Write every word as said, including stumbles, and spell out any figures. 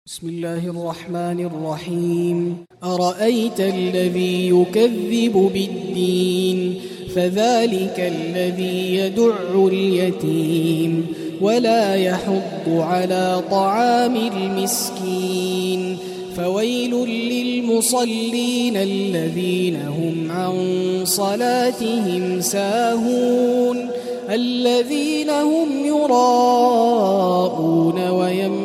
بسم الله الرحمن الرحيم. أرأيت الذي يكذب بالدين فذلك الذي يدع اليتيم ولا يحض على طعام المسكين فويل للمصلين الذين هم عن صلاتهم ساهون الذين هم يراءون ويمنعون